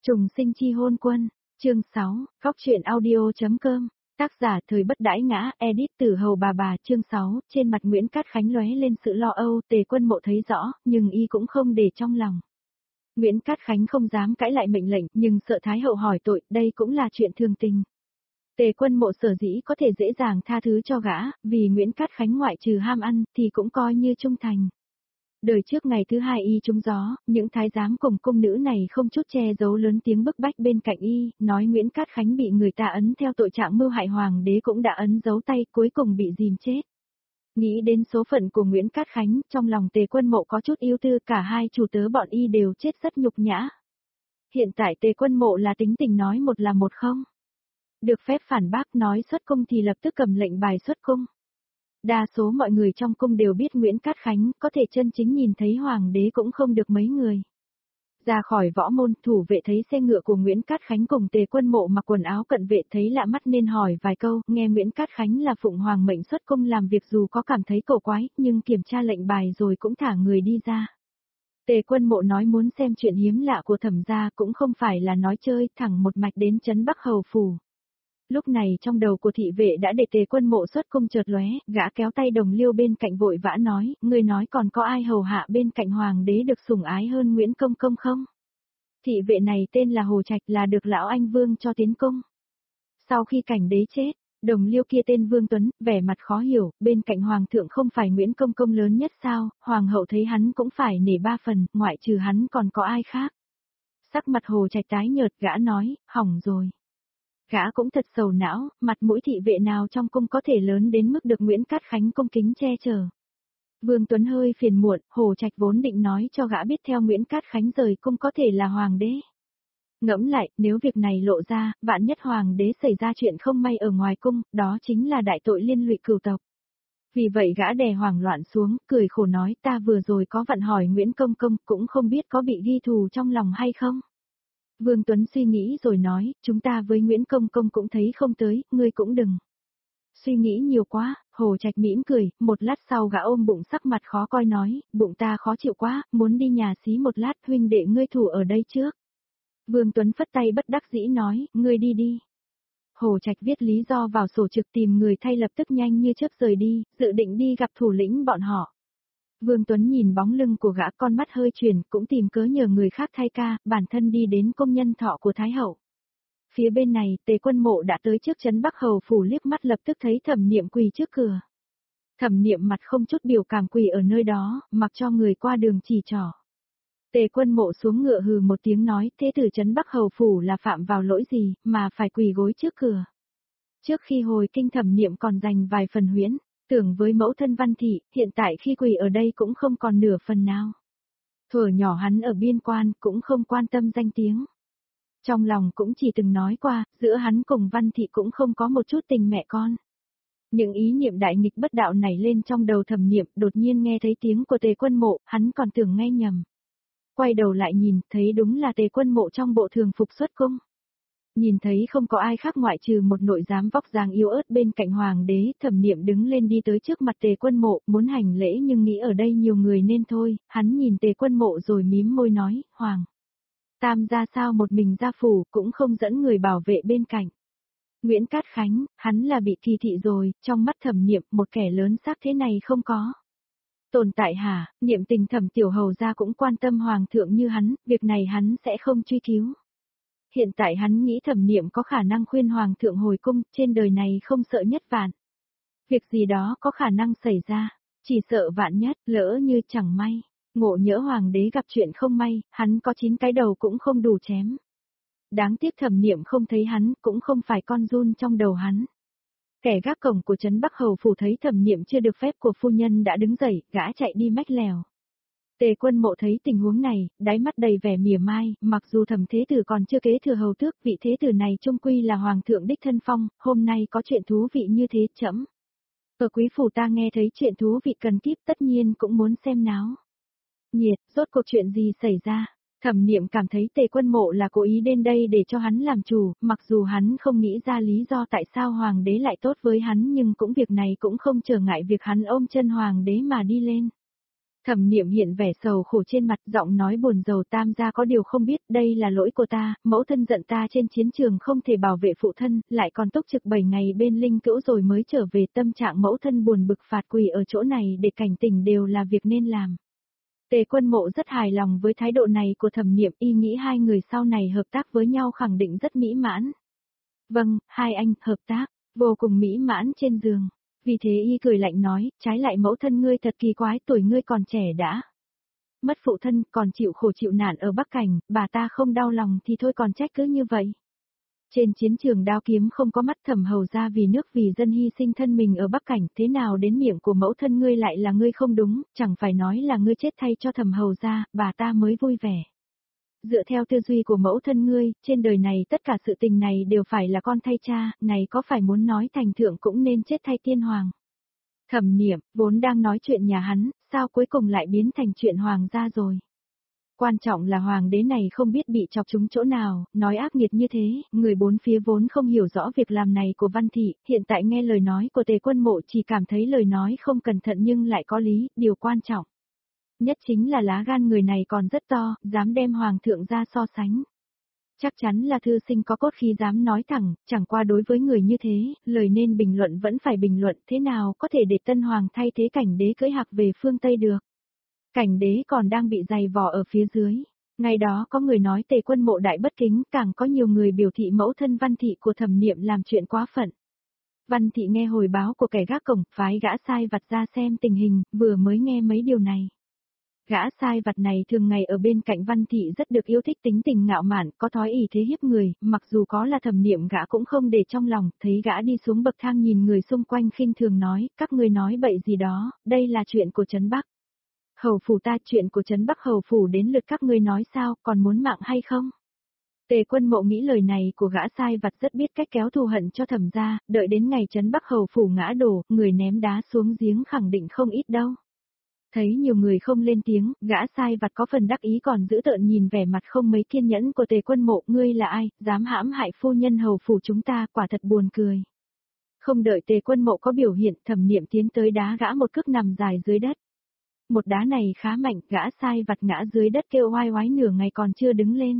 Trùng sinh chi hôn quân, chương 6, Phóc truyện audio.com, tác giả thời bất đãi ngã, edit Tử Hầu bà chương 6, trên mặt Nguyễn Cát Khánh lóe lên sự lo âu, Tề Quân Mộ thấy rõ, nhưng y cũng không để trong lòng. Nguyễn Cát Khánh không dám cãi lại mệnh lệnh, nhưng sợ Thái Hậu hỏi tội, đây cũng là chuyện thường tình. Tề Quân Mộ sở dĩ có thể dễ dàng tha thứ cho gã, vì Nguyễn Cát Khánh ngoại trừ ham ăn, thì cũng coi như trung thành. Đời trước ngày thứ hai y trúng gió, những thái giám cùng cung nữ này không chút che giấu lớn tiếng bức bách bên cạnh y, nói Nguyễn Cát Khánh bị người ta ấn theo tội trạng mưu hại hoàng đế cũng đã ấn dấu tay, cuối cùng bị dìm chết. Nghĩ đến số phận của Nguyễn Cát Khánh, trong lòng Tề Quân Mộ có chút yêu tư, cả hai chủ tớ bọn y đều chết rất nhục nhã. Hiện tại Tề Quân Mộ là tính tình nói một là một không. Được phép phản bác, nói xuất cung thì lập tức cầm lệnh bài xuất cung. Đa số mọi người trong cung đều biết Nguyễn Cát Khánh, có thể chân chính nhìn thấy hoàng đế cũng không được mấy người. Ra khỏi võ môn, thủ vệ thấy xe ngựa của Nguyễn Cát Khánh cùng Tề Quân Mộ mặc quần áo cận vệ thấy lạ mắt nên hỏi vài câu, nghe Nguyễn Cát Khánh là phụng hoàng mệnh xuất cung làm việc dù có cảm thấy cổ quái, nhưng kiểm tra lệnh bài rồi cũng thả người đi ra. Tề Quân Mộ nói muốn xem chuyện hiếm lạ của Thẩm gia cũng không phải là nói chơi, thẳng một mạch đến trấn Bắc Hầu Phủ. Lúc này trong đầu của thị vệ đã để Tề Quân Mộ xuất cung chợt lóe, gã kéo tay Đồng Liêu bên cạnh vội vã nói, người nói còn có ai hầu hạ bên cạnh hoàng đế được sủng ái hơn Nguyễn Công Công không? Thị vệ này tên là Hồ Trạch, là được lão anh Vương cho tiến cung. Sau khi cảnh đế chết, Đồng Liêu kia tên Vương Tuấn, vẻ mặt khó hiểu, bên cạnh hoàng thượng không phải Nguyễn Công Công lớn nhất sao, hoàng hậu thấy hắn cũng phải nể ba phần, ngoại trừ hắn còn có ai khác. Sắc mặt Hồ Trạch tái nhợt, gã nói, hỏng rồi. Gã cũng thật sầu não, mặt mũi thị vệ nào trong cung có thể lớn đến mức được Nguyễn Cát Khánh cung kính che chở. Vương Tuấn hơi phiền muộn, Hồ Trạch vốn định nói cho gã biết theo Nguyễn Cát Khánh rời cung có thể là hoàng đế. Ngẫm lại, nếu việc này lộ ra, vạn nhất hoàng đế xảy ra chuyện không may ở ngoài cung, đó chính là đại tội liên lụy cửu tộc. Vì vậy gã đè hoảng loạn xuống, cười khổ nói ta vừa rồi có vặn hỏi Nguyễn Công Công, cũng không biết có bị ghi thù trong lòng hay không. Vương Tuấn suy nghĩ rồi nói, chúng ta với Nguyễn Công Công cũng thấy không tới, ngươi cũng đừng suy nghĩ nhiều quá. Hồ Trạch mỉm cười, một lát sau gã ôm bụng sắc mặt khó coi nói, bụng ta khó chịu quá, muốn đi nhà xí một lát, huynh đệ ngươi thủ ở đây trước. Vương Tuấn phất tay bất đắc dĩ nói, ngươi đi đi. Hồ Trạch viết lý do vào sổ trực tìm người thay lập tức nhanh như chớp rời đi, dự định đi gặp thủ lĩnh bọn họ. Vương Tuấn nhìn bóng lưng của gã, con mắt hơi chuyển, cũng tìm cớ nhờ người khác thay ca, bản thân đi đến công nhân thọ của Thái Hậu. Phía bên này, Tề Quân Mộ đã tới trước trấn Bắc Hầu Phủ, liếc mắt lập tức thấy Thẩm Niệm quỳ trước cửa. Thẩm Niệm mặt không chút biểu cảm quỳ ở nơi đó, mặc cho người qua đường chỉ trỏ. Tề Quân Mộ xuống ngựa hừ một tiếng nói, thế tử trấn Bắc Hầu Phủ là phạm vào lỗi gì, mà phải quỳ gối trước cửa. Trước khi hồi kinh Thẩm Niệm còn dành vài phần huyễn tưởng với mẫu thân Văn Thị, hiện tại khi quỳ ở đây cũng không còn nửa phần nào. Thuở nhỏ hắn ở biên quan cũng không quan tâm danh tiếng. Trong lòng cũng chỉ từng nói qua, giữa hắn cùng Văn Thị cũng không có một chút tình mẹ con. Những ý niệm đại nghịch bất đạo nảy lên trong đầu Thẩm Niệm, đột nhiên nghe thấy tiếng của Tề Quân Mộ, hắn còn tưởng nghe nhầm. Quay đầu lại nhìn, thấy đúng là Tề Quân Mộ trong bộ thường phục xuất cung. Nhìn thấy không có ai khác ngoại trừ một nội giám vóc dáng yếu ớt bên cạnh hoàng đế, Thẩm Niệm đứng lên đi tới trước mặt Tề Quân Mộ, muốn hành lễ nhưng nghĩ ở đây nhiều người nên thôi, hắn nhìn Tề Quân Mộ rồi mím môi nói, hoàng tam gia sao một mình ra phủ, cũng không dẫn người bảo vệ bên cạnh. Nguyễn Cát Khánh, hắn là bị kỳ thị rồi, trong mắt Thẩm Niệm, một kẻ lớn xác thế này không có tồn tại hả? Niệm tình Thẩm tiểu hầu gia cũng quan tâm hoàng thượng như hắn, việc này hắn sẽ không truy cứu. Hiện tại hắn nghĩ Thẩm Niệm có khả năng khuyên hoàng thượng hồi cung, trên đời này không sợ nhất vạn. Việc gì đó có khả năng xảy ra, chỉ sợ vạn nhất, lỡ như chẳng may, ngộ nhỡ hoàng đế gặp chuyện không may, hắn có 9 cái đầu cũng không đủ chém. Đáng tiếc Thẩm Niệm không thấy hắn, cũng không phải con giun trong đầu hắn. Kẻ gác cổng của trấn Bắc Hầu Phủ thấy Thẩm Niệm chưa được phép của phu nhân đã đứng dậy, gã chạy đi mách lèo. Tề Quân Mộ thấy tình huống này, đáy mắt đầy vẻ mỉa mai, mặc dù Thẩm thế tử còn chưa kế thừa hầu tước, vị thế tử này chung quy là hoàng thượng đích thân phong, hôm nay có chuyện thú vị như thế chấm. Ở quý phủ ta nghe thấy chuyện thú vị cần kíp, tất nhiên cũng muốn xem náo nhiệt, rốt cuộc chuyện gì xảy ra. Thẩm Niệm cảm thấy Tề Quân Mộ là cố ý đến đây để cho hắn làm chủ, mặc dù hắn không nghĩ ra lý do tại sao hoàng đế lại tốt với hắn, nhưng cũng việc này cũng không trở ngại việc hắn ôm chân hoàng đế mà đi lên. Thẩm Niệm hiện vẻ sầu khổ trên mặt, giọng nói buồn rầu, tam gia có điều không biết, đây là lỗi của ta, mẫu thân giận ta trên chiến trường không thể bảo vệ phụ thân, lại còn túc trực 7 ngày bên linh cữu rồi mới trở về, tâm trạng mẫu thân buồn bực phạt quỳ ở chỗ này để cảnh tỉnh đều là việc nên làm. Tề Quân Mộ rất hài lòng với thái độ này của Thẩm Niệm, y nghĩ hai người sau này hợp tác với nhau khẳng định rất mỹ mãn. Vâng, hai anh, hợp tác, vô cùng mỹ mãn trên giường. Vì thế y cười lạnh nói, trái lại mẫu thân ngươi thật kỳ quái, tuổi ngươi còn trẻ đã mất phụ thân, còn chịu khổ chịu nạn ở Bắc Cảnh, bà ta không đau lòng thì thôi còn trách cứ như vậy. Trên chiến trường đao kiếm không có mắt, Thẩm hầu ra vì nước vì dân hy sinh thân mình ở Bắc Cảnh, thế nào đến miệng của mẫu thân ngươi lại là ngươi không đúng, chẳng phải nói là ngươi chết thay cho Thẩm hầu ra, bà ta mới vui vẻ. Dựa theo tư duy của mẫu thân ngươi, trên đời này tất cả sự tình này đều phải là con thay cha, này có phải muốn nói thành thượng cũng nên chết thay tiên hoàng. Thẩm Niệm, vốn đang nói chuyện nhà hắn, sao cuối cùng lại biến thành chuyện hoàng gia rồi. Quan trọng là hoàng đế này không biết bị chọc trúng chỗ nào, nói ác nghiệt như thế, người bốn phía vốn không hiểu rõ việc làm này của Văn Thị, hiện tại nghe lời nói của Tề Quân Mộ chỉ cảm thấy lời nói không cẩn thận nhưng lại có lý, điều quan trọng nhất chính là lá gan người này còn rất to, dám đem hoàng thượng ra so sánh. Chắc chắn là thư sinh có cốt khí dám nói thẳng, chẳng qua đối với người như thế, lời nên bình luận vẫn phải bình luận, thế nào có thể để tân hoàng thay thế cảnh đế cưỡi hạc về phương Tây được. Cảnh đế còn đang bị dày vò ở phía dưới. Ngày đó có người nói Tề Quân Mộ đại bất kính, càng có nhiều người biểu thị mẫu thân Văn Thị của Thẩm Niệm làm chuyện quá phận. Văn Thị nghe hồi báo của kẻ gác cổng, phái gã sai vặt ra xem tình hình, vừa mới nghe mấy điều này. Gã sai vặt này thường ngày ở bên cạnh Văn Thị rất được yêu thích, tính tình ngạo mạn, có thói ỷ thế hiếp người, mặc dù có là Thẩm Niệm gã cũng không để trong lòng, thấy gã đi xuống bậc thang nhìn người xung quanh khinh thường nói, các ngươi nói bậy gì đó, đây là chuyện của Trấn Bắc. Hầu phủ ta, chuyện của Trấn Bắc hầu phủ đến lượt các ngươi nói sao, còn muốn mạng hay không? Tề Quân Mộ nghĩ lời này của gã sai vặt rất biết cách kéo thù hận cho Thẩm gia, đợi đến ngày Trấn Bắc hầu phủ ngã đổ, người ném đá xuống giếng khẳng định không ít đâu. Thấy nhiều người không lên tiếng, gã sai vặt có phần đắc ý còn giữ tợn nhìn vẻ mặt không mấy kiên nhẫn của Tề Quân Mộ, ngươi là ai, dám hãm hại phu nhân hầu phủ chúng ta, quả thật buồn cười. Không đợi Tề Quân Mộ có biểu hiện, Thẩm Niệm tiến tới đá gã một cước nằm dài dưới đất. Một đá này khá mạnh, gã sai vặt ngã dưới đất kêu oai oái nửa ngày còn chưa đứng lên.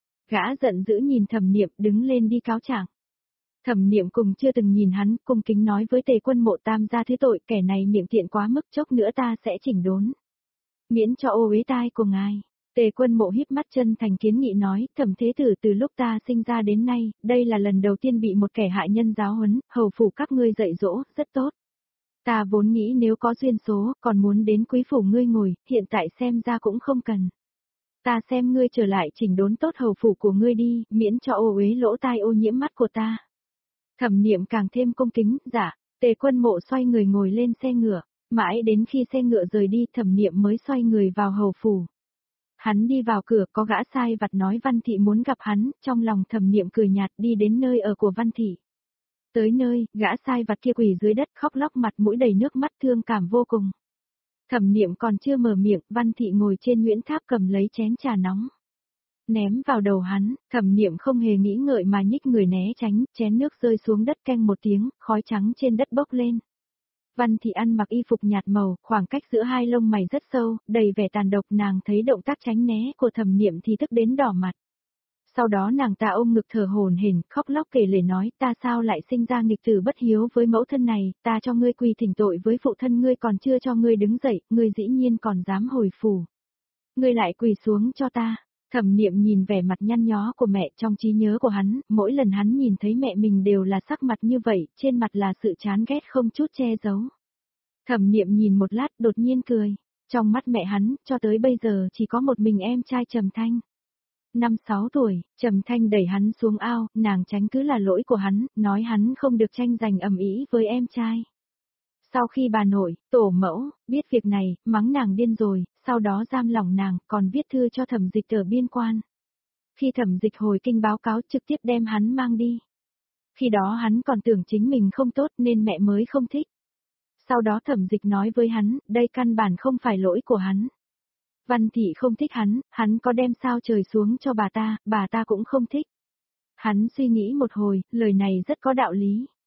Gã giận dữ nhìn Thẩm Niệm, đứng lên đi cáo trạng. Thẩm Niệm cùng chưa từng nhìn hắn, cung kính nói với Tề Quân Mộ, tam gia thứ tội, kẻ này miệng tiện quá mức, chốc nữa ta sẽ chỉnh đốn. Miễn cho ô uế tai của ngài. Tề Quân Mộ híp mắt chân thành kiến nghị nói, Thẩm thế tử từ lúc ta sinh ra đến nay, đây là lần đầu tiên bị một kẻ hại nhân giáo huấn, hầu phủ các ngươi dạy dỗ, rất tốt. Ta vốn nghĩ nếu có duyên số, còn muốn đến quý phủ ngươi ngồi, hiện tại xem ra cũng không cần. Ta xem ngươi trở lại chỉnh đốn tốt hầu phủ của ngươi đi, miễn cho ô uế lỗ tai ô nhiễm mắt của ta. Thẩm Niệm càng thêm cung kính, dạ. Tề Quân Mộ xoay người ngồi lên xe ngựa, mãi đến khi xe ngựa rời đi Thẩm Niệm mới xoay người vào hầu phủ. Hắn đi vào cửa, có gã sai vặt nói Văn Thị muốn gặp hắn, trong lòng Thẩm Niệm cười nhạt đi đến nơi ở của Văn Thị. Tới nơi, gã sai vặt kia quỳ dưới đất khóc lóc mặt mũi đầy nước mắt thương cảm vô cùng. Thẩm Niệm còn chưa mở miệng, Văn Thị ngồi trên Nguyễn Tháp cầm lấy chén trà nóng. Ném vào đầu hắn, Thẩm Niệm không hề nghĩ ngợi mà nhích người né tránh, chén nước rơi xuống đất keng một tiếng, khói trắng trên đất bốc lên. Văn Thị ăn mặc y phục nhạt màu, khoảng cách giữa hai lông mày rất sâu, đầy vẻ tàn độc, nàng thấy động tác tránh né của Thẩm Niệm thì tức đến đỏ mặt. Sau đó nàng ta ôm ngực thở hổn hển, khóc lóc kể lể nói, ta sao lại sinh ra nghịch tử bất hiếu với mẫu thân này, ta cho ngươi quỳ thỉnh tội với phụ thân ngươi còn chưa cho ngươi đứng dậy, ngươi dĩ nhiên còn dám hồi phủ. Ngươi lại quỳ xuống cho ta. Thẩm Niệm nhìn vẻ mặt nhăn nhó của mẹ, trong trí nhớ của hắn, mỗi lần hắn nhìn thấy mẹ mình đều là sắc mặt như vậy, trên mặt là sự chán ghét không chút che giấu. Thẩm Niệm nhìn một lát đột nhiên cười, trong mắt mẹ hắn, cho tới bây giờ chỉ có một mình em trai Trầm Thanh. 5-6 tuổi, Trầm Thanh đẩy hắn xuống ao, nàng tránh cứ là lỗi của hắn, nói hắn không được tranh giành ầm ĩ với em trai. Sau khi bà nội, tổ mẫu, biết việc này, mắng nàng điên rồi, sau đó giam lỏng nàng, còn viết thư cho Thẩm Dịch ở biên quan. Khi Thẩm Dịch hồi kinh báo cáo trực tiếp đem hắn mang đi. Khi đó hắn còn tưởng chính mình không tốt nên mẹ mới không thích. Sau đó Thẩm Dịch nói với hắn, đây căn bản không phải lỗi của hắn. Văn Thị không thích hắn có đem sao trời xuống cho bà ta cũng không thích. Hắn suy nghĩ một hồi, lời này rất có đạo lý.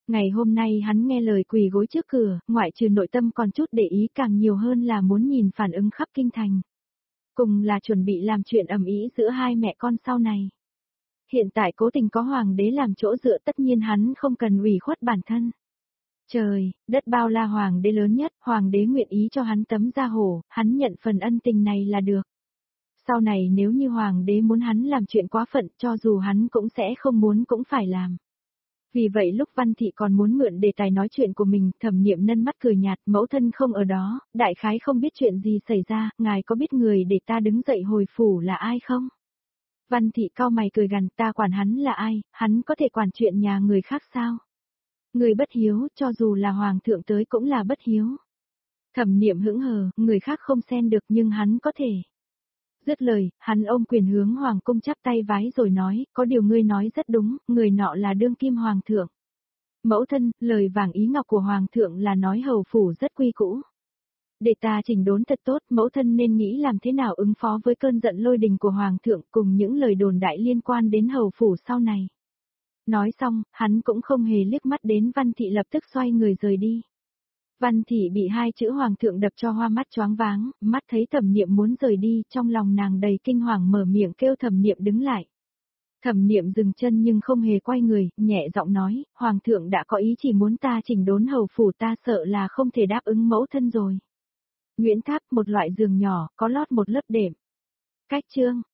Ngày hôm nay hắn nghe lời quỳ gối trước cửa, ngoại trừ nội tâm còn chút để ý càng nhiều hơn là muốn nhìn phản ứng khắp kinh thành. Cùng là chuẩn bị làm chuyện ầm ĩ giữa hai mẹ con sau này. Hiện tại cố tình có hoàng đế làm chỗ dựa tất nhiên hắn không cần ủy khuất bản thân. Trời, đất bao la hoàng đế lớn nhất, hoàng đế nguyện ý cho hắn tấm da hổ, hắn nhận phần ân tình này là được. Sau này nếu như hoàng đế muốn hắn làm chuyện quá phận cho dù hắn cũng sẽ không muốn cũng phải làm. Vì vậy lúc Văn Thị còn muốn mượn đề tài nói chuyện của mình, Thẩm Niệm nâng mắt cười nhạt, mẫu thân không ở đó, đại khái không biết chuyện gì xảy ra, ngài có biết người để ta đứng dậy hồi phủ là ai không? Văn Thị cau mày cười gằn, ta quản hắn là ai, hắn có thể quản chuyện nhà người khác sao? Người bất hiếu, cho dù là hoàng thượng tới cũng là bất hiếu. Thẩm Niệm hững hờ, người khác không xen được nhưng hắn có thể. Dứt lời, hắn ôm quyền hướng hoàng cung chắp tay vái rồi nói, có điều ngươi nói rất đúng, người nọ là đương kim hoàng thượng. Mẫu thân, lời vàng ý ngọc của hoàng thượng là nói hầu phủ rất quy cũ. Để ta chỉnh đốn thật tốt, mẫu thân nên nghĩ làm thế nào ứng phó với cơn giận lôi đình của hoàng thượng cùng những lời đồn đại liên quan đến hầu phủ sau này. Nói xong, hắn cũng không hề liếc mắt đến Văn Thị lập tức xoay người rời đi. Văn Thị bị hai chữ hoàng thượng đập cho hoa mắt choáng váng, mắt thấy Thẩm Niệm muốn rời đi, trong lòng nàng đầy kinh hoàng mở miệng kêu Thẩm Niệm đứng lại. Thẩm Niệm dừng chân nhưng không hề quay người, nhẹ giọng nói, hoàng thượng đã có ý chỉ muốn ta chỉnh đốn hầu phủ, ta sợ là không thể đáp ứng mẫu thân rồi. Nguyễn Tháp, một loại giường nhỏ, có lót một lớp đệm. Cách chương